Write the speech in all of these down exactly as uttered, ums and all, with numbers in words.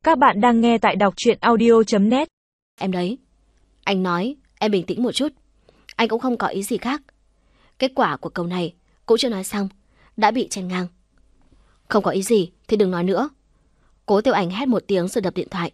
Các bạn đang nghe tại đọc truyện audio chấm net. Em đấy. Anh nói, em bình tĩnh một chút. Anh cũng không có ý gì khác. Kết quả của câu này cũng chưa nói xong, đã bị chen ngang. Không có ý gì thì đừng nói nữa. Cố Tiểu Ảnh hét một tiếng rồi đập điện thoại.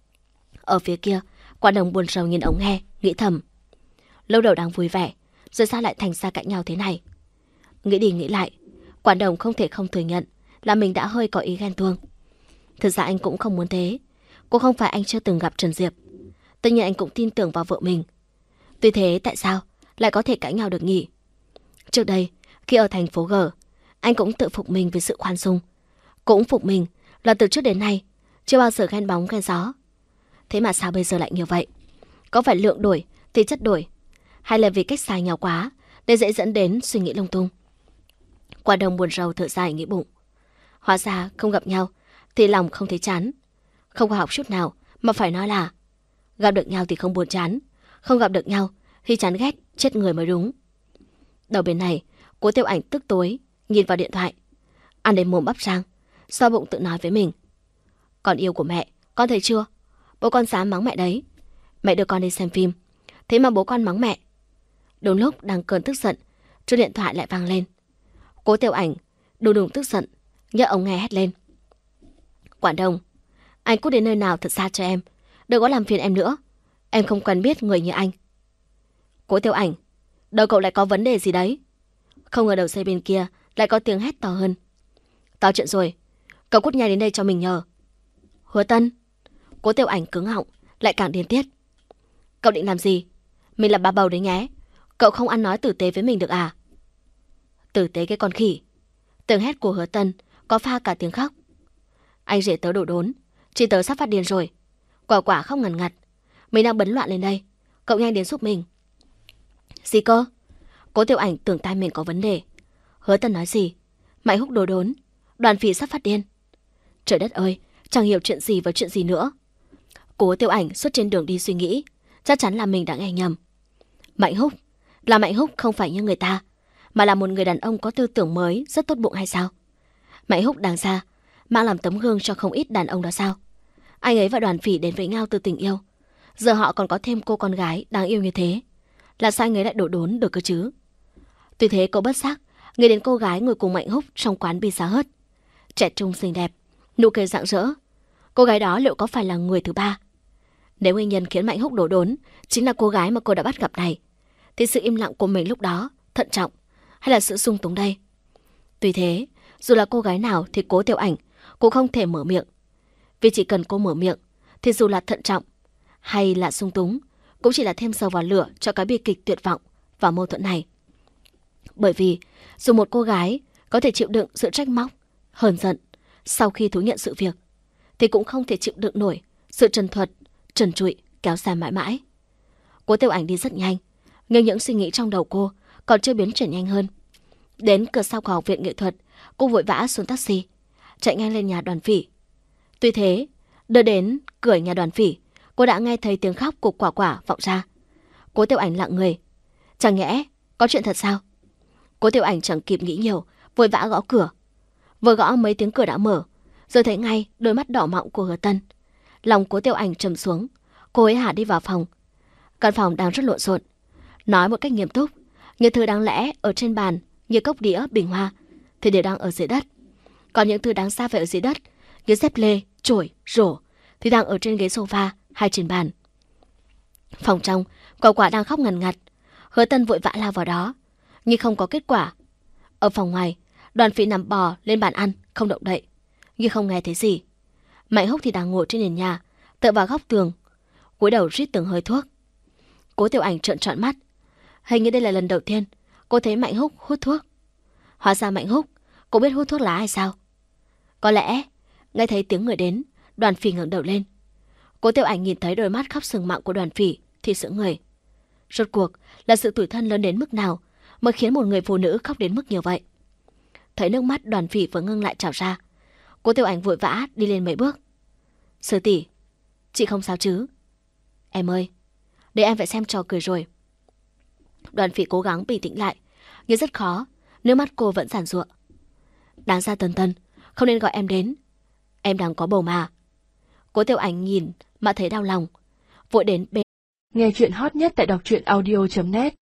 Ở phía kia, Quản Đồng buồn rầu nhìn ống nghe, nghĩ thầm. Lâu đầu đang vui vẻ, rồi sao lại thành ra cãi nhau thế này? Nghĩ đi nghĩ lại, Quản Đồng không thể không thừa nhận là mình đã hơi có ý ghen tuông. Thực ra anh cũng không muốn thế. Cũng không phải anh chưa từng gặp Trần Diệp. Tất nhiên anh cũng tin tưởng vào vợ mình. Tuy thế tại sao lại có thể cãi nhau được nhỉ? Trước đây, khi ở thành phố G, anh cũng tự phục mình vì sự khoan dung. Cũng phục mình là từ trước đến nay chưa bao giờ ghen bóng ghen gió. Thế mà sao bây giờ lại như vậy? Có phải lượng đổi thì chất đổi, hay là vì cách xa nhau quá để dễ dẫn đến suy nghĩ lung tung? Quản Đồng buồn rầu thở dài nghĩ bụng. Hóa ra không gặp nhau thì lòng không thấy chán. Không có học chút nào mà phải nói là gặp được nhau thì không buồn chán, không gặp được nhau thì chán ghét chết người mới đúng. Đầu bên này, Cố Tiểu Ảnh tức tối nhìn vào điện thoại, ăn đến mồm bắp rang, so bụng tự nói với mình. Con yêu của mẹ, con thấy chưa? Bố con dám mắng mẹ đấy. Mẹ đưa con đi xem phim, thế mà bố con mắng mẹ. Đúng lúc đang cơn tức giận, chuông điện thoại lại vang lên. Cố Tiểu Ảnh đùng đùng tức giận, nhấc ống nghe hét lên. Quản Đồng, anh cút đến nơi nào thật xa cho em, đừng có làm phiền em nữa. Em không quen biết người như anh. Cố Tiểu Ảnh, đầu cậu lại có vấn đề gì đấy? Không ngờ đầu dây bên kia lại có tiếng hét to hơn. To chuyện rồi, cậu cút nhanh đến đây cho mình nhờ. Hứa Tân. Cố Tiểu Ảnh cứng họng, lại càng điên tiết. Cậu định làm gì? Mình là bà bầu đấy nhé. Cậu không ăn nói tử tế với mình được à? Tử tế cái con khỉ. Tiếng hét của Hứa Tân có pha cả tiếng khóc. Anh rể tớ đổ đốn, chị tớ sắp phát điên rồi. Quả quả khóc ngần ngặt. Mình đang bấn loạn lên đây, cậu nhanh đến giúp mình. Gì cơ? Cố Tiểu Ảnh tưởng tai mình có vấn đề. Hứa Tân nói gì? Mạnh Húc đổ đốn, Đoàn Phỉ sắp phát điên. Trời đất ơi, chẳng hiểu chuyện gì với chuyện gì nữa. Cố Tiểu Ảnh suốt trên đường đi suy nghĩ, chắc chắn là mình đã nghe nhầm. Mạnh Húc, là Mạnh Húc không phải như người ta, mà là một người đàn ông có tư tưởng mới, rất tốt bụng hay sao? Mạnh Húc đáng ra mang làm tấm gương cho không ít đàn ông đó sao? Anh ấy và Đoàn Phỉ đến với nhau từ tình yêu, giờ họ còn có thêm cô con gái đáng yêu như thế. Là sao anh ấy lại đổ đốn được cơ chứ? Tuy thế cô bất giác nghĩ đến cô gái ngồi cùng Mạnh Húc trong quán pizza hut, trẻ trung xinh đẹp, nụ cười rạng rỡ. Cô gái đó liệu có phải là người thứ ba? Nếu nguyên nhân khiến Mạnh Húc đổ đốn chính là cô gái mà cô đã bắt gặp này, thì sự im lặng của mình lúc đó thận trọng hay là sự sung túng đây? Tuy thế, dù là cô gái nào thì Cố Tiểu Ảnh cũng không thể mở miệng. Vì chỉ cần cô mở miệng thì dù là thận trọng hay là sung túng cũng chỉ là thêm dầu vào lửa cho cái bi kịch tuyệt vọng và mâu thuẫn này. Bởi vì dù một cô gái có thể chịu đựng sự trách móc, hờn giận sau khi thú nhận sự việc, thì cũng không thể chịu đựng nổi sự trần thuật, trần trụi kéo dài mãi mãi. Cố Tiểu Ảnh đi rất nhanh, nhưng những suy nghĩ trong đầu cô còn chưa biến chuyển nhanh hơn. Đến cửa sau của học viện nghệ thuật, cô vội vã xuống taxi, chạy nhanh lên nhà Đoàn Phỉ. Tuy thế, đưa đến cửa nhà Đoàn Phỉ, cô đã nghe thấy tiếng khóc của Quả Quả vọng ra. Cố Tiểu Ảnh lặng người. Chẳng nhẽ có chuyện thật sao? Cố Tiểu Ảnh chẳng kịp nghĩ nhiều, vội vã gõ cửa. Vừa gõ mấy tiếng cửa đã mở, rồi thấy ngay đôi mắt đỏ mọng của Hứa Tân. Lòng Cố Tiểu Ảnh trầm xuống, cô ấy hả đi vào phòng. Căn phòng đang rất lộn xộn. Nói một cách nghiêm túc, những thứ đáng lẽ ở trên bàn như cốc đĩa, bình hoa thì đều đang ở dưới đất. Còn những thứ đáng xa phải ở dưới đất như dép lê, chổi, rổ thì đang ở trên ghế sofa hay trên bàn. Phòng trong, Quả Quả đang khóc ngần ngặt. Hứa Tân vội vã lao vào đó, nhưng không có kết quả. Ở phòng ngoài, Đoàn Phỉ nằm bò lên bàn ăn, không động đậy, nhưng không nghe thấy gì. Mạnh Húc thì đang ngồi trên nền nhà, tựa vào góc tường, cúi đầu rít từng hơi thuốc. Cố Tiểu Ảnh trợn tròn mắt. Hình như đây là lần đầu tiên cô thấy Mạnh Húc hút thuốc. Hóa ra Mạnh Húc cũng biết hút thuốc lá hay sao? Có lẽ nghe thấy tiếng người đến, Đoàn Phỉ ngẩng đầu lên. Cố Tiểu Ảnh nhìn thấy đôi mắt khóc sừng mọng của Đoàn Phỉ thì sững người. Rốt cuộc là sự tủi thân lớn đến mức nào mới khiến một người phụ nữ khóc đến mức như vậy? Thấy nước mắt Đoàn Phỉ vừa ngưng lại trào ra, Cố Tiểu Ảnh vội vã đi lên mấy bước. Sư tỷ, chị không sao chứ? Em ơi, để em phải xem trò cười rồi. Đoàn Phỉ cố gắng bình tĩnh lại, nhưng rất khó, nước mắt cô vẫn giàn giụa. Đáng ra Tân Tân không nên gọi em đến, em đang có bầu mà. Cố Tiểu Ảnh nhìn mà thấy đau lòng, vội đến bên. Nghe chuyện hot nhất tại đọc truyện audio chấm net